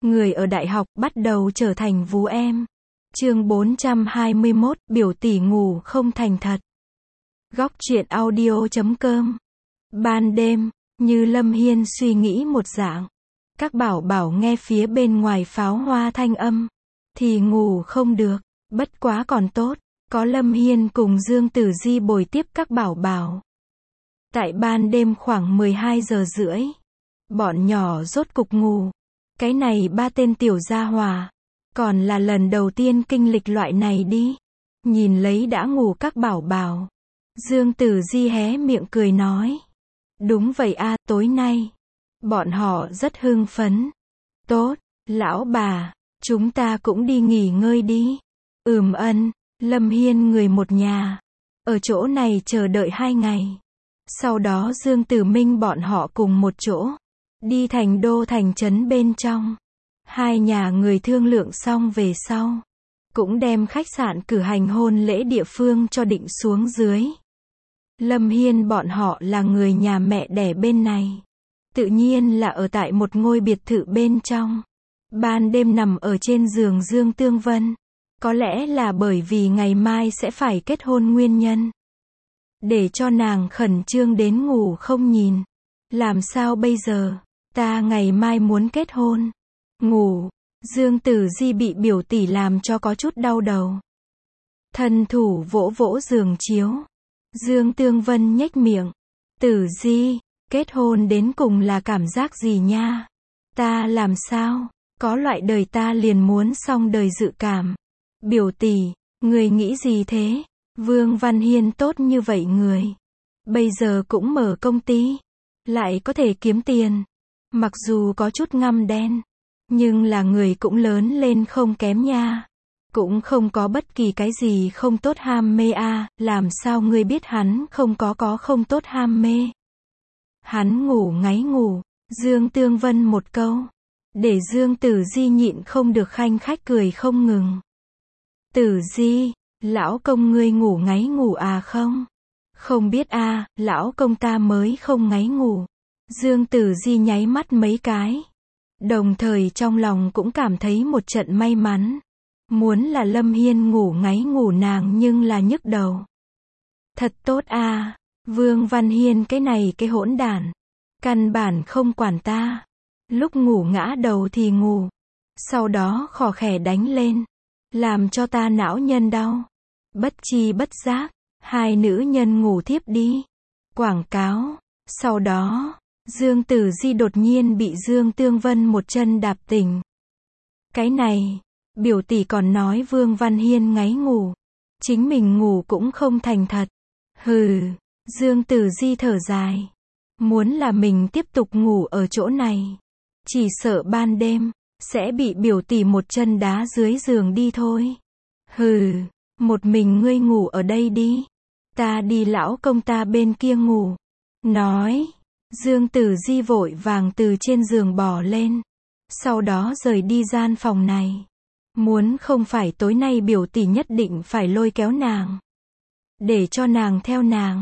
người ở đại học bắt đầu trở thành vú em. Chương 421, biểu tỷ ngủ không thành thật. Góc truyện audio.com. Ban đêm, như Lâm Hiên suy nghĩ một dạng. Các bảo bảo nghe phía bên ngoài pháo hoa thanh âm, thì ngủ không được, bất quá còn tốt, có Lâm Hiên cùng Dương Tử Di bồi tiếp các bảo bảo. Tại ban đêm khoảng 12 giờ rưỡi, bọn nhỏ rốt cục ngủ. Cái này ba tên tiểu gia hỏa, còn là lần đầu tiên kinh lịch loại này đi. Nhìn lấy đã ngủ các bảo bảo, Dương Tử Di hé miệng cười nói. Đúng vậy a, tối nay, bọn họ rất hưng phấn. Tốt, lão bà, chúng ta cũng đi nghỉ ngơi đi. Ân, Lâm Hiên người một nhà, ở chỗ này chờ đợi 2 ngày. Sau đó Dương Tử Minh bọn họ cùng một chỗ, đi thành đô thành trấn bên trong. Hai nhà người thương lượng xong về sau, cũng đem khách sạn cử hành hôn lễ địa phương cho định xuống dưới. Lâm Hiên bọn họ là người nhà mẹ đẻ bên này, tự nhiên là ở tại một ngôi biệt thự bên trong. Ban đêm nằm ở trên giường Dương Tương Vân, có lẽ là bởi vì ngày mai sẽ phải kết hôn nguyên nhân, để cho nàng khẩn trương đến ngủ không nhìn. Làm sao bây giờ, ta ngày mai muốn kết hôn. Ngủ, Dương Tử Di bị biểu tỷ làm cho có chút đau đầu. Thân thủ vỗ vỗ giường chiếu. Dương Tương Vân nhếch miệng. Tử Di, kết hôn đến cùng là cảm giác gì nha? Ta làm sao, có loại đời ta liền muốn xong đời dự cảm. Biểu tỷ, người nghĩ gì thế? Vương Văn Hiên tốt như vậy người, bây giờ cũng mở công ty, lại có thể kiếm tiền. Mặc dù có chút ngăm đen, nhưng là người cũng lớn lên không kém nha. Cũng không có bất kỳ cái gì không tốt ham mê a. Làm sao ngươi biết hắn không có không tốt ham mê? Hắn ngủ ngáy ngủ. Dương Tương Vân một câu, để Dương Tử Di nhịn không được khanh khách cười không ngừng. Tử Di, lão công ngươi ngủ ngáy ngủ à không? Không biết a, lão công ta mới không ngáy ngủ. Dương Tử Di nháy mắt mấy cái, đồng thời trong lòng cũng cảm thấy một trận may mắn. Muốn là Lâm Hiên ngủ ngáy ngủ nàng nhưng là nhức đầu. Thật tốt a, Vương Văn Hiên cái này cái hỗn đản, căn bản không quản ta. Lúc ngủ ngã đầu thì ngủ, sau đó khò khè đánh lên, làm cho ta não nhân đau. Bất chi bất giác, hai nữ nhân ngủ thiếp đi. Quảng cáo. Sau đó, Dương Tử Di đột nhiên bị Dương Tương Vân một chân đạp tỉnh. Cái này, biểu tỷ còn nói Vương Văn Hiên ngáy ngủ, chính mình ngủ cũng không thành thật. Hừ, Dương Tử Di thở dài. Muốn là mình tiếp tục ngủ ở chỗ này, chỉ sợ ban đêm, sẽ bị biểu tỷ một chân đá dưới giường đi thôi. Hừ, một mình ngươi ngủ ở đây đi. Ta đi lão công ta bên kia ngủ. Nói, Dương Tử Di vội vàng từ trên giường bò lên, sau đó rời đi gian phòng này. Muốn không phải tối nay biểu tỷ nhất định phải lôi kéo nàng, để cho nàng theo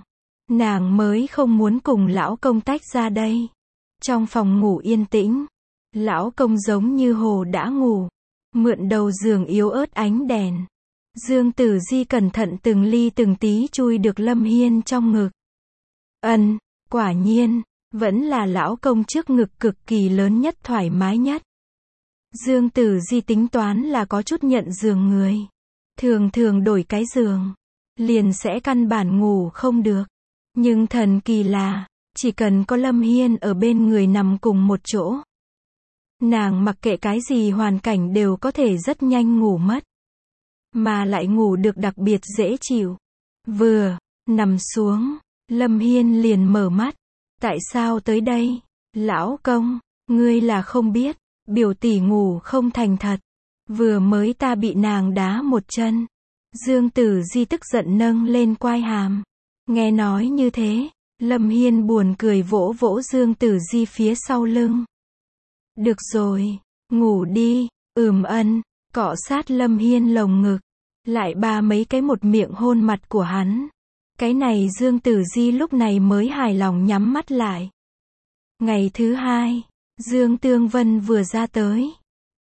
nàng mới không muốn cùng lão công tách ra đây. Trong phòng ngủ yên tĩnh, lão công giống như hồ đã ngủ, mượn đầu giường yếu ớt ánh đèn. Dương Tử Di cẩn thận từng ly từng tí chui được Lâm Hiên trong ngực. Quả nhiên, vẫn là lão công trước ngực cực kỳ lớn nhất thoải mái nhất. Dương Tử Di tính toán là có chút nhận giường người. Thường thường đổi cái giường, liền sẽ căn bản ngủ không được. Nhưng thần kỳ là, chỉ cần có Lâm Hiên ở bên người nằm cùng một chỗ, nàng mặc kệ cái gì hoàn cảnh đều có thể rất nhanh ngủ mất. Mà lại ngủ được đặc biệt dễ chịu. Vừa nằm xuống, Lâm Hiên liền mở mắt. Tại sao tới đây? Lão công, ngươi là không biết, biểu tỷ ngủ không thành thật. Vừa mới ta bị nàng đá một chân. Dương Tử Di tức giận nâng lên quai hàm. Nghe nói như thế, Lâm Hiên buồn cười vỗ vỗ Dương Tử Di phía sau lưng. Được rồi, ngủ đi. Cọ sát Lâm Hiên lồng ngực, lại ba mấy cái một miệng hôn mặt của hắn. Cái này Dương Tử Di lúc này mới hài lòng nhắm mắt lại. Ngày thứ hai, Dương Tương Vân vừa ra tới,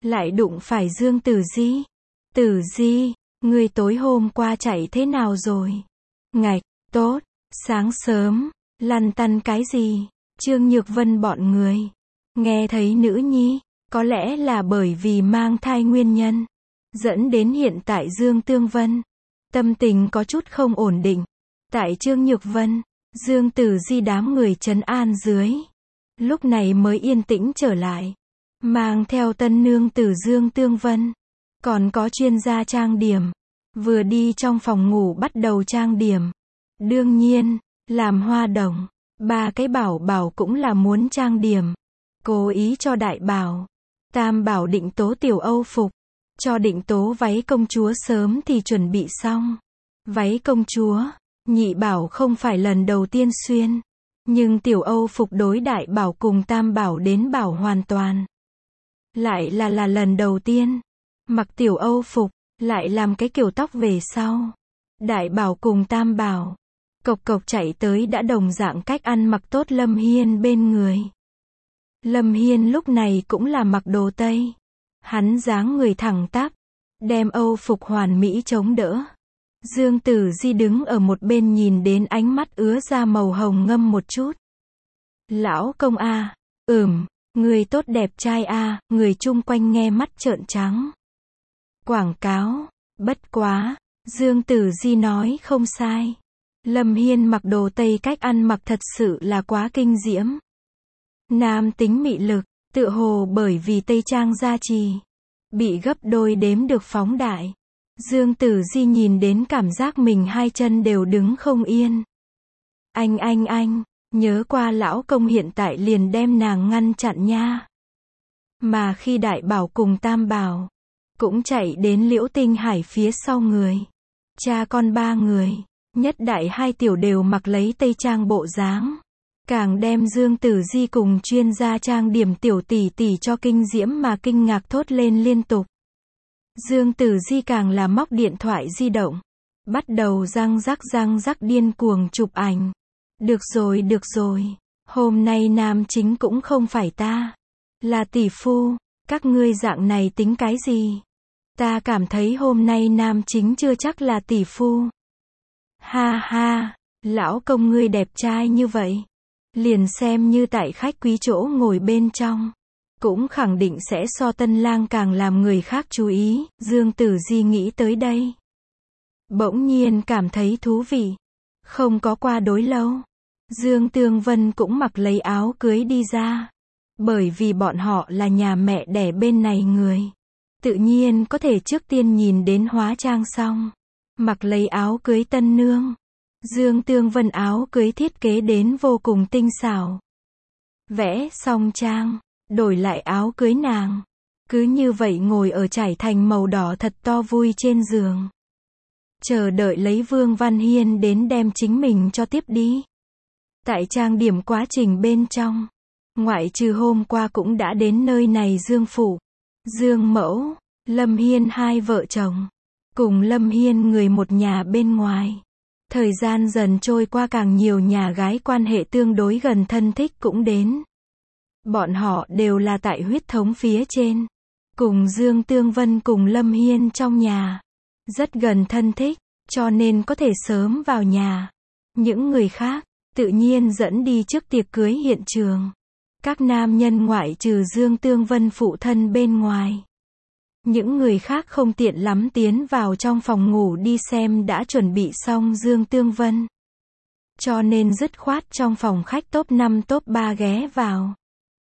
lại đụng phải Dương Tử Di. Tử Di, ngươi tối hôm qua chạy thế nào rồi? Ngạch, tốt, sáng sớm, lăn tăn cái gì? Trương Nhược Vân bọn người, nghe thấy nữ nhi, có lẽ là bởi vì mang thai nguyên nhân, dẫn đến hiện tại Dương Tương Vân, tâm tình có chút không ổn định. Tại Trương Nhược Vân, Dương Tử Di đám người trấn an dưới, lúc này mới yên tĩnh trở lại, mang theo tân nương tử Dương Tương Vân, còn có chuyên gia trang điểm, vừa đi trong phòng ngủ bắt đầu trang điểm. Đương nhiên, làm hoa đồng, ba cái bảo bảo cũng là muốn trang điểm, cố ý cho đại bảo, tam bảo định tố tiểu Âu phục, cho định tố váy công chúa sớm thì chuẩn bị xong. Váy công chúa, nhị bảo không phải lần đầu tiên xuyên, nhưng tiểu Âu phục đối đại bảo cùng tam bảo đến bảo hoàn toàn lại là lần đầu tiên. Mặc tiểu Âu phục, lại làm cái kiểu tóc về sau. Đại bảo cùng tam bảo, cộc cộc chạy tới đã đồng dạng cách ăn mặc tốt Lâm Hiên bên người. Lâm Hiên lúc này cũng là mặc đồ Tây. Hắn dáng người thẳng tắp, đem Âu phục hoàn mỹ chống đỡ. Dương Tử Di đứng ở một bên nhìn đến ánh mắt ứa ra màu hồng ngâm một chút. Lão công a, người tốt đẹp trai a, người chung quanh nghe mắt trợn trắng. Quảng cáo, bất quá, Dương Tử Di nói không sai. Lâm Hiên mặc đồ Tây cách ăn mặc thật sự là quá kinh diễm. Nam tính mị lực, tựa hồ bởi vì Tây trang gia trì, bị gấp đôi đếm được phóng đại. Dương Tử Di nhìn đến cảm giác mình hai chân đều đứng không yên. Anh, nhớ qua lão công hiện tại liền đem nàng ngăn chặn nha. Mà khi đại bảo cùng tam bảo, cũng chạy đến Liễu Tinh Hải phía sau người. Cha con ba người, nhất đại hai tiểu đều mặc lấy tây trang bộ dáng. Càng đem Dương Tử Di cùng chuyên gia trang điểm tiểu tỷ tỷ cho kinh diễm mà kinh ngạc thốt lên liên tục. Dương Tử Di càng là móc điện thoại di động, bắt đầu răng rắc điên cuồng chụp ảnh. Được rồi, hôm nay nam chính cũng không phải ta, là tỷ phu, các ngươi dạng này tính cái gì? Ta cảm thấy hôm nay nam chính chưa chắc là tỷ phu. Ha ha, lão công ngươi đẹp trai như vậy, liền xem như tại khách quý chỗ ngồi bên trong, cũng khẳng định sẽ so tân lang càng làm người khác chú ý. Dương Tử Di nghĩ tới đây, bỗng nhiên cảm thấy thú vị. Không có qua đối lâu, Dương Tương Vân cũng mặc lấy áo cưới đi ra. Bởi vì bọn họ là nhà mẹ đẻ bên này người, tự nhiên có thể trước tiên nhìn đến hóa trang xong, mặc lấy áo cưới tân nương. Dương Tương Vân áo cưới thiết kế đến vô cùng tinh xảo. Vẽ xong trang, đổi lại áo cưới nàng. Cứ như vậy ngồi ở trải thành màu đỏ thật to vui trên giường, chờ đợi lấy Vương Văn Hiên đến đem chính mình cho tiếp đi. Tại trang điểm quá trình bên trong, ngoại trừ hôm qua cũng đã đến nơi này Dương Phủ, Dương Mẫu, Lâm Hiên hai vợ chồng, cùng Lâm Hiên người một nhà bên ngoài. Thời gian dần trôi qua càng nhiều nhà gái quan hệ tương đối gần thân thích cũng đến. Bọn họ đều là tại huyết thống phía trên. Cùng Dương Tương Vân cùng Lâm Hiên trong nhà. Rất gần thân thích, cho nên có thể sớm vào nhà. Những người khác, tự nhiên dẫn đi trước tiệc cưới hiện trường. Các nam nhân ngoại trừ Dương Tương Vân phụ thân bên ngoài. Những người khác không tiện lắm tiến vào trong phòng ngủ đi xem đã chuẩn bị xong Dương Tương Vân. Cho nên dứt khoát trong phòng khách top 5 top 3 ghé vào.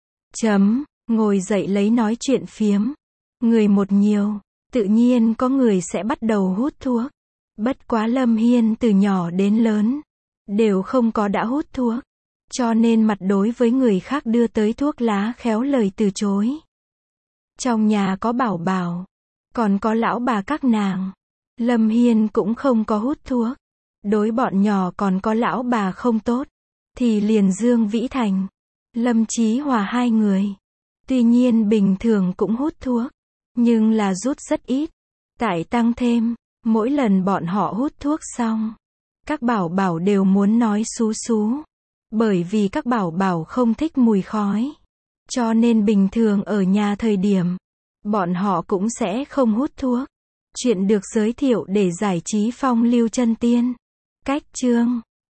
Ngồi dậy lấy nói chuyện phiếm. Người một nhiều, tự nhiên có người sẽ bắt đầu hút thuốc. Bất quá Lâm Hiên từ nhỏ đến lớn, đều không có đã hút thuốc. Cho nên mặt đối với người khác đưa tới thuốc lá khéo lời từ chối. Trong nhà có bảo bảo, còn có lão bà các nàng. Lâm Hiên cũng không có hút thuốc. Đối bọn nhỏ còn có lão bà không tốt, thì liền Dương Vĩ Thành, Lâm Chí Hòa hai người. Tuy nhiên bình thường cũng hút thuốc, nhưng là rút rất ít. Tại tăng thêm, mỗi lần bọn họ hút thuốc xong, các bảo bảo đều muốn nói xú xú. Bởi vì các bảo bảo không thích mùi khói. Cho nên bình thường ở nhà thời điểm, Bọn họ cũng sẽ không hút thuốc. Chuyện được giới thiệu để giải trí phong lưu chân tiên. Cách chương